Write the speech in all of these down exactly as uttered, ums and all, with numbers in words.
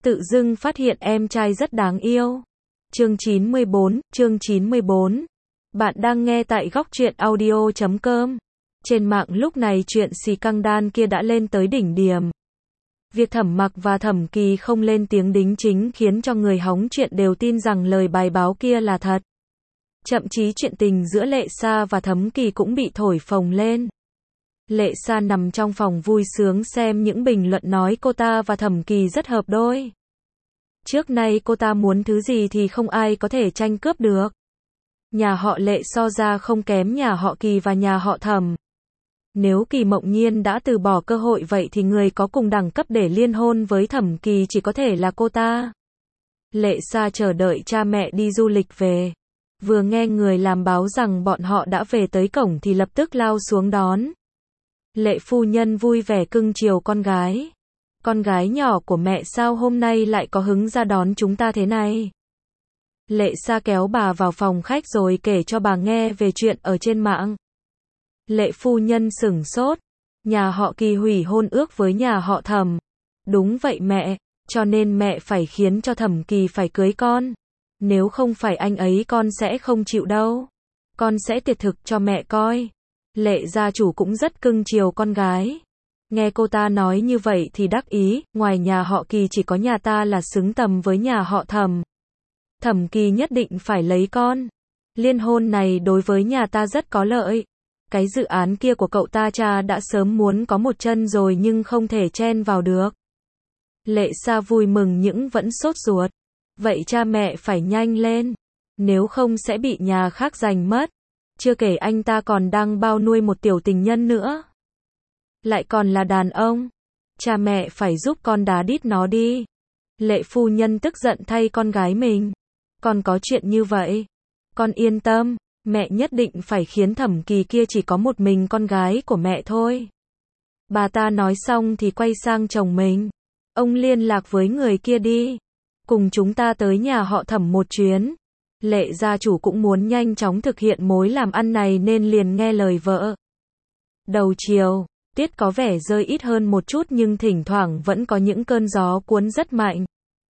Tự dưng phát hiện em trai rất đáng yêu. Chương chín mươi bốn, chương chín mươi bốn. Bạn đang nghe tại góc truyện audio chấm com. Trên mạng lúc này chuyện xì căng đan kia đã lên tới đỉnh điểm. Việc Thẩm Mặc và Thẩm Kỳ không lên tiếng đính chính khiến cho người hóng chuyện đều tin rằng lời bài báo kia là thật. Thậm chí chuyện tình giữa Lệ Sa và Thẩm Kỳ cũng bị thổi phồng lên. Lệ Sa nằm trong phòng vui sướng xem những bình luận nói cô ta và Thẩm Kỳ rất hợp đôi. Trước nay cô ta muốn thứ gì thì không ai có thể tranh cướp được. Nhà họ Lệ so ra không kém nhà họ Kỳ và nhà họ Thẩm. Nếu Kỳ Mộng Nhiên đã từ bỏ cơ hội vậy thì người có cùng đẳng cấp để liên hôn với Thẩm Kỳ chỉ có thể là cô ta. Lệ Sa chờ đợi cha mẹ đi du lịch về. Vừa nghe người làm báo rằng bọn họ đã về tới cổng thì lập tức lao xuống đón. Lệ phu nhân vui vẻ cưng chiều con gái. Con gái nhỏ của mẹ sao hôm nay lại có hứng ra đón chúng ta thế này? Lệ Sa kéo bà vào phòng khách rồi kể cho bà nghe về chuyện ở trên mạng. Lệ phu nhân sửng sốt. Nhà họ Kỳ hủy hôn ước với nhà họ Thẩm. Đúng vậy mẹ, cho nên mẹ phải khiến cho Thẩm Kỳ phải cưới con. Nếu không phải anh ấy con sẽ không chịu đâu. Con sẽ tiệt thực cho mẹ coi. Lệ gia chủ cũng rất cưng chiều con gái. Nghe cô ta nói như vậy thì đắc ý, ngoài nhà họ Kỳ chỉ có nhà ta là xứng tầm với nhà họ Thẩm. Thẩm Kỳ nhất định phải lấy con. Liên hôn này đối với nhà ta rất có lợi. Cái dự án kia của cậu ta cha đã sớm muốn có một chân rồi nhưng không thể chen vào được. Lệ Sa vui mừng nhưng vẫn sốt ruột. Vậy cha mẹ phải nhanh lên. Nếu không sẽ bị nhà khác giành mất. Chưa kể anh ta còn đang bao nuôi một tiểu tình nhân nữa. Lại còn là đàn ông. Cha mẹ phải giúp con đá đít nó đi. Lệ phu nhân tức giận thay con gái mình. Con có chuyện như vậy. Con yên tâm, mẹ nhất định phải khiến Thẩm Kỳ kia chỉ có một mình con gái của mẹ thôi. Bà ta nói xong thì quay sang chồng mình. Ông liên lạc với người kia đi. Cùng chúng ta tới nhà họ Thẩm một chuyến. Lệ gia chủ cũng muốn nhanh chóng thực hiện mối làm ăn này nên liền nghe lời vợ. Đầu chiều, tiết có vẻ rơi ít hơn một chút nhưng thỉnh thoảng vẫn có những cơn gió cuốn rất mạnh.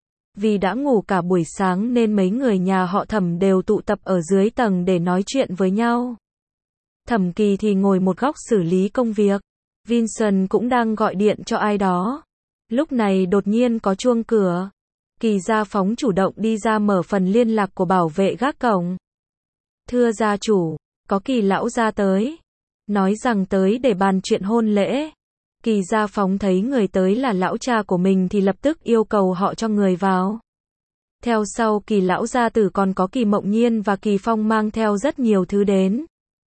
Vì đã ngủ cả buổi sáng nên mấy người nhà họ Thẩm đều tụ tập ở dưới tầng để nói chuyện với nhau. Thẩm Kỳ thì ngồi một góc xử lý công việc. Vincent cũng đang gọi điện cho ai đó. Lúc này đột nhiên có chuông cửa. Kỳ gia phóng chủ động đi ra mở phần liên lạc của bảo vệ gác cổng. Thưa gia chủ, có Kỳ lão gia tới. Nói rằng tới để bàn chuyện hôn lễ. Kỳ gia phóng thấy người tới là lão cha của mình thì lập tức yêu cầu họ cho người vào. Theo sau Kỳ lão gia tử còn có Kỳ Mộng Nhiên và Kỳ Phong mang theo rất nhiều thứ đến.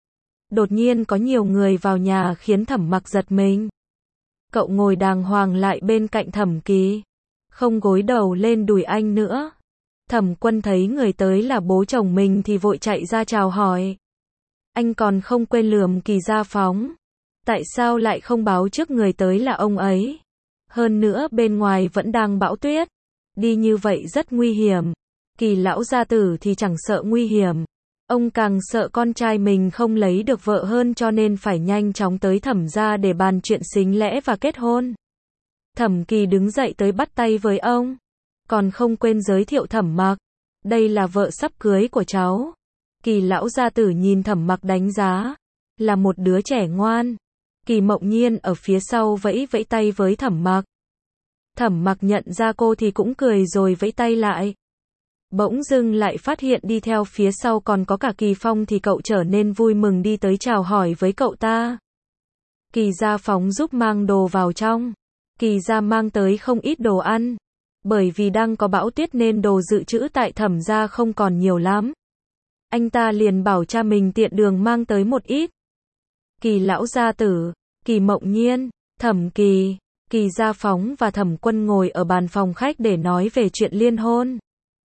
Đột nhiên có nhiều người vào nhà khiến Thẩm Mặc giật mình. Cậu ngồi đàng hoàng lại bên cạnh Thẩm Kỳ. Không gối đầu lên đùi anh nữa. Thẩm Quân thấy người tới là bố chồng mình thì vội chạy ra chào hỏi. Anh còn không quên lườm Kỳ gia phóng. Tại sao lại không báo trước người tới là ông ấy? Hơn nữa bên ngoài vẫn đang bão tuyết. Đi như vậy rất nguy hiểm. Kỳ lão gia tử thì chẳng sợ nguy hiểm. Ông càng sợ con trai mình không lấy được vợ hơn cho nên phải nhanh chóng tới Thẩm gia để bàn chuyện xính lễ và kết hôn. Thẩm Kỳ đứng dậy tới bắt tay với ông. Còn không quên giới thiệu Thẩm Mặc. Đây là vợ sắp cưới của cháu. Kỳ lão gia tử nhìn Thẩm Mặc đánh giá. Là một đứa trẻ ngoan. Kỳ Mộng Nhiên ở phía sau vẫy vẫy tay với Thẩm Mặc. Thẩm Mặc nhận ra cô thì cũng cười rồi vẫy tay lại. Bỗng dưng lại phát hiện đi theo phía sau còn có cả Kỳ Phong thì cậu trở nên vui mừng đi tới chào hỏi với cậu ta. Kỳ gia phóng giúp mang đồ vào trong. Kỳ gia mang tới không ít đồ ăn. Bởi vì đang có bão tuyết nên đồ dự trữ tại Thẩm gia không còn nhiều lắm. Anh ta liền bảo cha mình tiện đường mang tới một ít. Kỳ lão gia tử, Kỳ Mộng Nhiên, Thẩm Kỳ, Kỳ gia phóng và Thẩm Quân ngồi ở bàn phòng khách để nói về chuyện liên hôn.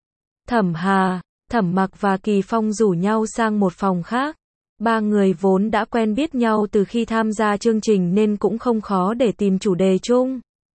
Thẩm Hà, Thẩm Mặc và Kỳ Phong rủ nhau sang một phòng khác. Ba người vốn đã quen biết nhau từ khi tham gia chương trình nên cũng không khó để tìm chủ đề chung.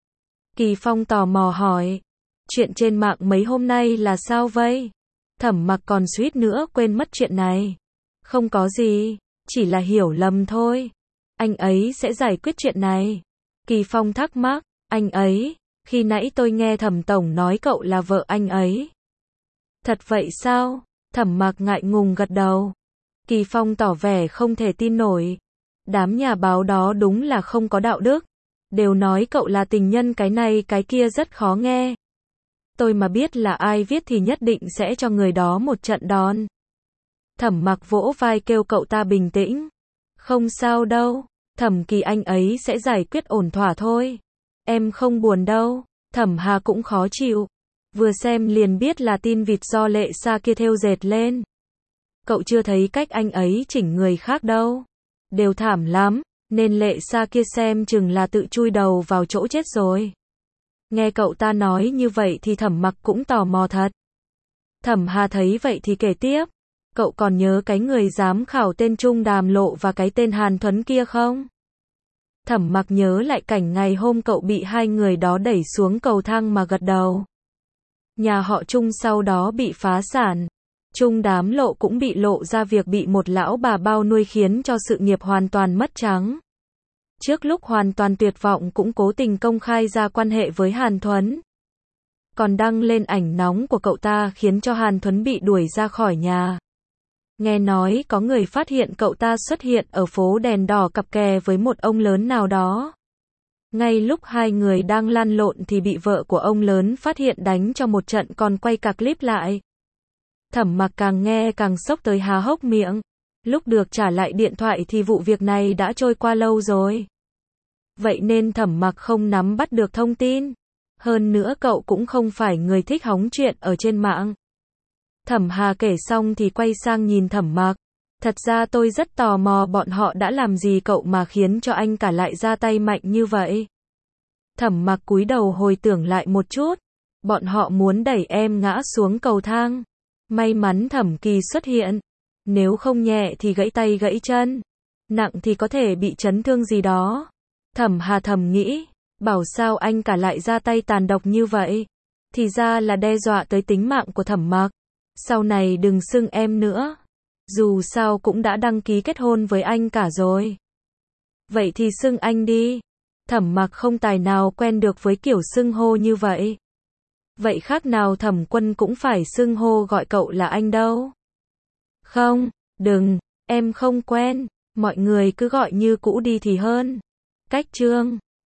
Kỳ Phong tò mò hỏi. Chuyện trên mạng mấy hôm nay là sao vậy? Thẩm Mặc còn suýt nữa quên mất chuyện này. Không có gì, chỉ là hiểu lầm thôi. Anh ấy sẽ giải quyết chuyện này. Kỳ Phong thắc mắc. Anh ấy, Khi nãy tôi nghe Thẩm tổng nói cậu là vợ anh ấy. Thật vậy sao? Thẩm Mặc ngại ngùng gật đầu. Kỳ Phong tỏ vẻ không thể tin nổi. Đám nhà báo đó đúng là không có đạo đức. Đều nói cậu là tình nhân cái này cái kia rất khó nghe. Tôi mà biết là ai viết thì nhất định sẽ cho người đó một trận đòn. Thẩm Mặc vỗ vai kêu cậu ta bình tĩnh. Không sao đâu, Thẩm Kỳ anh ấy sẽ giải quyết ổn thỏa thôi. Em không buồn đâu. Thẩm Hà cũng khó chịu. Vừa xem liền biết là tin vịt do Lệ Sa kia thêu dệt lên. Cậu chưa thấy cách anh ấy chỉnh người khác đâu. Đều thảm lắm, nên Lệ Sa kia xem chừng là tự chui đầu vào chỗ chết rồi. Nghe cậu ta nói như vậy thì Thẩm Mặc cũng tò mò thật. Thẩm Hà thấy vậy thì kể tiếp. Cậu còn nhớ cái người giám khảo tên Trung Đàm Lộ và cái tên Hàn Thuấn kia không? Thẩm Mặc nhớ lại cảnh ngày hôm cậu bị hai người đó đẩy xuống cầu thang mà gật đầu. Nhà họ Trung sau đó bị phá sản. Trung Đám Lộ cũng bị lộ ra việc bị một lão bà bao nuôi khiến cho sự nghiệp hoàn toàn mất trắng. Trước lúc hoàn toàn tuyệt vọng cũng cố tình công khai ra quan hệ với Hàn Thuấn. Còn đăng lên ảnh nóng của cậu ta khiến cho Hàn Thuấn bị đuổi ra khỏi nhà. Nghe nói có người phát hiện cậu ta xuất hiện ở phố đèn đỏ cặp kè với một ông lớn nào đó. Ngay lúc hai người đang lăn lộn thì bị vợ của ông lớn phát hiện đánh cho một trận còn quay cả clip lại. Thẩm Mặc càng nghe càng sốc tới há hốc miệng. Lúc được trả lại điện thoại thì vụ việc này đã trôi qua lâu rồi. Vậy nên Thẩm Mặc không nắm bắt được thông tin. Hơn nữa cậu cũng không phải người thích hóng chuyện ở trên mạng. Thẩm Hà kể xong thì quay sang nhìn Thẩm Mặc. Thật ra tôi rất tò mò bọn họ đã làm gì cậu mà khiến cho anh cả lại ra tay mạnh như vậy. Thẩm Mặc cúi đầu hồi tưởng lại một chút. Bọn họ muốn đẩy em ngã xuống cầu thang. May mắn Thẩm Kỳ xuất hiện. Nếu không nhẹ thì gãy tay gãy chân. Nặng thì có thể bị chấn thương gì đó. Thẩm Hà thầm nghĩ. Bảo sao anh cả lại ra tay tàn độc như vậy. Thì ra là đe dọa tới tính mạng của Thẩm Mặc. Sau này đừng xưng em nữa. Dù sao cũng đã đăng ký kết hôn với anh cả rồi. Vậy thì xưng anh đi. Thẩm Mặc không tài nào quen được với kiểu xưng hô như vậy. Vậy khác nào Thẩm Quân cũng phải xưng hô gọi cậu là anh đâu. Không, đừng, em không quen. Mọi người cứ gọi như cũ đi thì hơn. Cách chương